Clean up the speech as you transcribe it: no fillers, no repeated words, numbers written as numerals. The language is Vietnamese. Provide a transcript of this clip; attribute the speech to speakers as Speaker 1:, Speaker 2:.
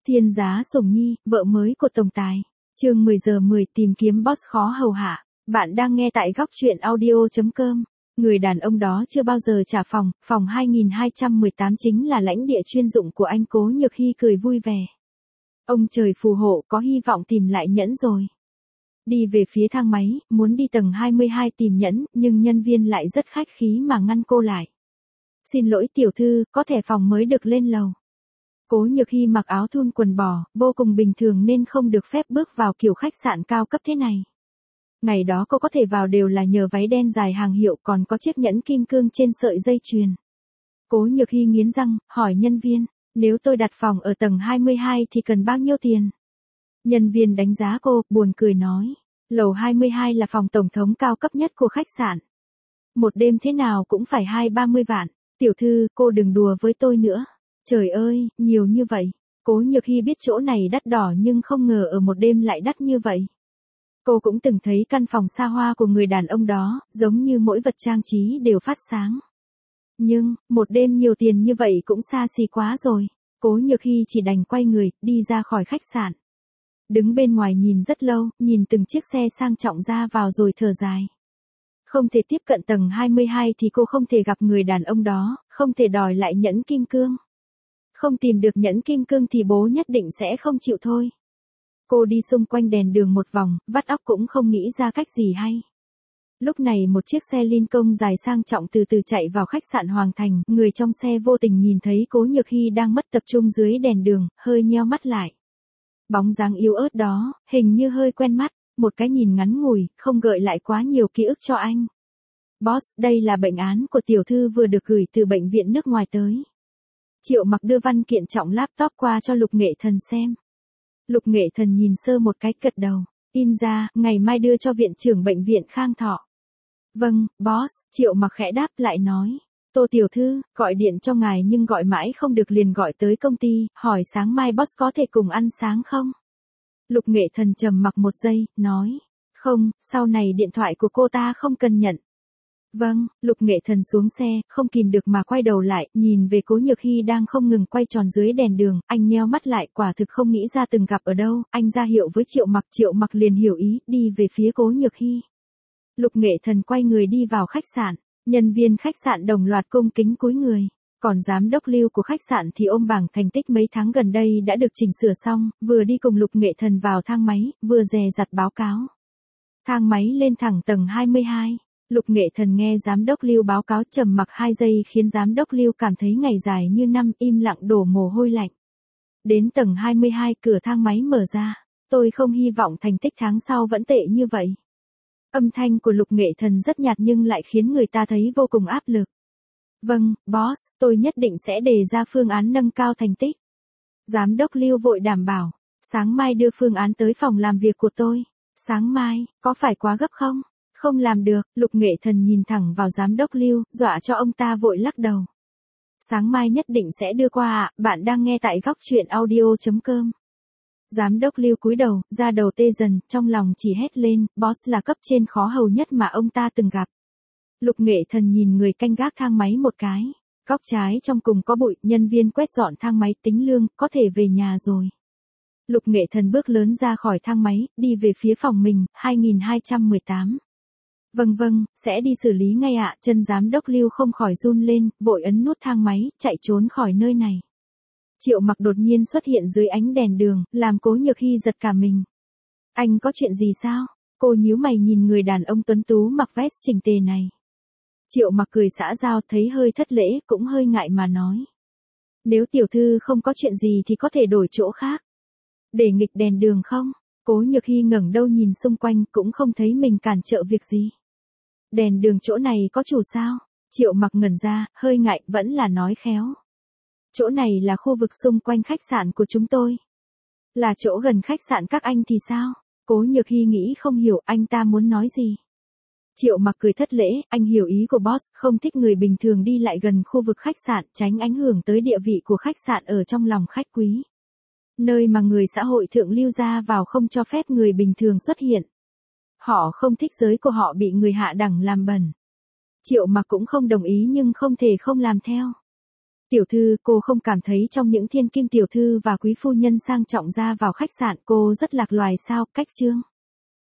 Speaker 1: Thiên giá sủng nhi, vợ mới của tổng tài. Chương 10 giờ 10 tìm kiếm boss khó hầu hạ. Bạn đang nghe tại góc truyện audio.com. Người đàn ông đó chưa bao giờ trả phòng, phòng 2218 chính là lãnh địa chuyên dụng của anh Cố Nhược Hy cười vui vẻ. Ông trời phù hộ, có hy vọng tìm lại nhẫn rồi. Đi về phía thang máy, muốn đi tầng 22 tìm nhẫn, nhưng nhân viên lại rất khách khí mà ngăn cô lại. Xin lỗi tiểu thư, có thẻ phòng mới được lên lầu. Cố Nhược Hy mặc áo thun quần bò, vô cùng bình thường nên không được phép bước vào kiểu khách sạn cao cấp thế này. Ngày đó cô có thể vào đều là nhờ váy đen dài hàng hiệu còn có chiếc nhẫn kim cương trên sợi dây chuyền. Cố Nhược Hy nghiến răng, hỏi nhân viên, nếu tôi đặt phòng ở tầng 22 thì cần bao nhiêu tiền? Nhân viên đánh giá cô, buồn cười nói, lầu 22 là phòng tổng thống cao cấp nhất của khách sạn. Một đêm thế nào cũng phải 20-30 vạn, tiểu thư, cô đừng đùa với tôi nữa. Trời ơi, nhiều như vậy. Cố Nhược Hy biết chỗ này đắt đỏ nhưng không ngờ ở một đêm lại đắt như vậy. Cô cũng từng thấy căn phòng xa hoa của người đàn ông đó, giống như mỗi vật trang trí đều phát sáng. Nhưng, một đêm nhiều tiền như vậy cũng xa xỉ quá rồi. Cố Nhược Hy chỉ đành quay người, đi ra khỏi khách sạn. Đứng bên ngoài nhìn rất lâu, nhìn từng chiếc xe sang trọng ra vào rồi thở dài. Không thể tiếp cận tầng 22 thì cô không thể gặp người đàn ông đó, không thể đòi lại nhẫn kim cương. Không tìm được nhẫn kim cương thì bố nhất định sẽ không chịu thôi. Cô đi xung quanh đèn đường một vòng, vắt óc cũng không nghĩ ra cách gì hay. Lúc này một chiếc xe Lincoln dài sang trọng từ từ chạy vào khách sạn Hoàng Thành, người trong xe vô tình nhìn thấy Cố Nhược Hy đang mất tập trung dưới đèn đường, hơi nheo mắt lại. Bóng dáng yếu ớt đó, hình như hơi quen mắt, một cái nhìn ngắn ngủi, không gợi lại quá nhiều ký ức cho anh. Boss, đây là bệnh án của tiểu thư vừa được gửi từ bệnh viện nước ngoài tới. Triệu Mặc đưa văn kiện trọng laptop qua cho Lục Nghệ Thần xem. Lục Nghệ Thần nhìn sơ một cái gật đầu, in ra, ngày mai đưa cho viện trưởng bệnh viện Khang Thọ. Vâng, boss, Triệu Mặc khẽ đáp lại nói. Tô tiểu thư, gọi điện cho ngài nhưng gọi mãi không được liền gọi tới công ty, hỏi sáng mai boss có thể cùng ăn sáng không? Lục Nghệ Thần trầm mặc một giây, nói. Không, sau này điện thoại của cô ta không cần nhận. Vâng, Lục Nghệ Thần xuống xe, không kìm được mà quay đầu lại, nhìn về Cố Nhược Hy đang không ngừng quay tròn dưới đèn đường, anh nheo mắt lại, quả thực không nghĩ ra từng gặp ở đâu, anh ra hiệu với Triệu Mặc liền hiểu ý, đi về phía Cố Nhược Hy. Lục Nghệ Thần quay người đi vào khách sạn, nhân viên khách sạn đồng loạt cung kính cúi người, còn giám đốc Lưu của khách sạn thì ôm bảng thành tích mấy tháng gần đây đã được chỉnh sửa xong, vừa đi cùng Lục Nghệ Thần vào thang máy, vừa dè dặt báo cáo. Thang máy lên thẳng tầng 22. Lục Nghệ Thần nghe giám đốc Lưu báo cáo trầm mặc 2 giây khiến giám đốc Lưu cảm thấy ngày dài như năm, im lặng đổ mồ hôi lạnh. Đến tầng 22 cửa thang máy mở ra, tôi không hy vọng thành tích tháng sau vẫn tệ như vậy. Âm thanh của Lục Nghệ Thần rất nhạt nhưng lại khiến người ta thấy vô cùng áp lực. Vâng, boss, tôi nhất định sẽ đề ra phương án nâng cao thành tích. Giám đốc Lưu vội đảm bảo, sáng mai đưa phương án tới phòng làm việc của tôi. Sáng mai, có phải quá gấp không? Không làm được, Lục Nghệ Thần nhìn thẳng vào giám đốc Lưu, dọa cho ông ta vội lắc đầu. Sáng mai nhất định sẽ đưa qua ạ, bạn đang nghe tại góc truyện audio.com. Giám đốc Lưu cúi đầu, da đầu tê dần, trong lòng chỉ hét lên, boss là cấp trên khó hầu nhất mà ông ta từng gặp. Lục Nghệ Thần nhìn người canh gác thang máy một cái, góc trái trong cùng có bụi, nhân viên quét dọn thang máy tính lương, có thể về nhà rồi. Lục Nghệ Thần bước lớn ra khỏi thang máy, đi về phía phòng mình, 2218. Vâng, sẽ đi xử lý ngay ạ, chân giám đốc Lưu không khỏi run lên, vội ấn nút thang máy, chạy trốn khỏi nơi này. Triệu Mặc đột nhiên xuất hiện dưới ánh đèn đường, làm Cố Nhược Hy giật cả mình. Anh có chuyện gì sao? Cô nhíu mày nhìn người đàn ông tuấn tú mặc vest chỉnh tề này. Triệu Mặc cười xã giao, thấy hơi thất lễ, cũng hơi ngại mà nói. Nếu tiểu thư không có chuyện gì thì có thể đổi chỗ khác. Để nghịch đèn đường không? Cố Nhược Hy ngẩng đầu nhìn xung quanh cũng không thấy mình cản trở việc gì. Đèn đường chỗ này có chủ sao? Triệu Mặc ngẩn ra, hơi ngại, vẫn là nói khéo. Chỗ này là khu vực xung quanh khách sạn của chúng tôi. Là chỗ gần khách sạn các anh thì sao? Cố Nhược Hy nghĩ không hiểu anh ta muốn nói gì. Triệu Mặc cười thất lễ, anh hiểu ý của boss, không thích người bình thường đi lại gần khu vực khách sạn, tránh ảnh hưởng tới địa vị của khách sạn ở trong lòng khách quý. Nơi mà người xã hội thượng lưu ra vào không cho phép người bình thường xuất hiện. Họ không thích giới của họ bị người hạ đẳng làm bẩn. Triệu Mặc cũng không đồng ý nhưng không thể không làm theo. Tiểu thư, cô không cảm thấy trong những thiên kim tiểu thư và quý phu nhân sang trọng ra vào khách sạn cô rất lạc loài sao? Cách Trương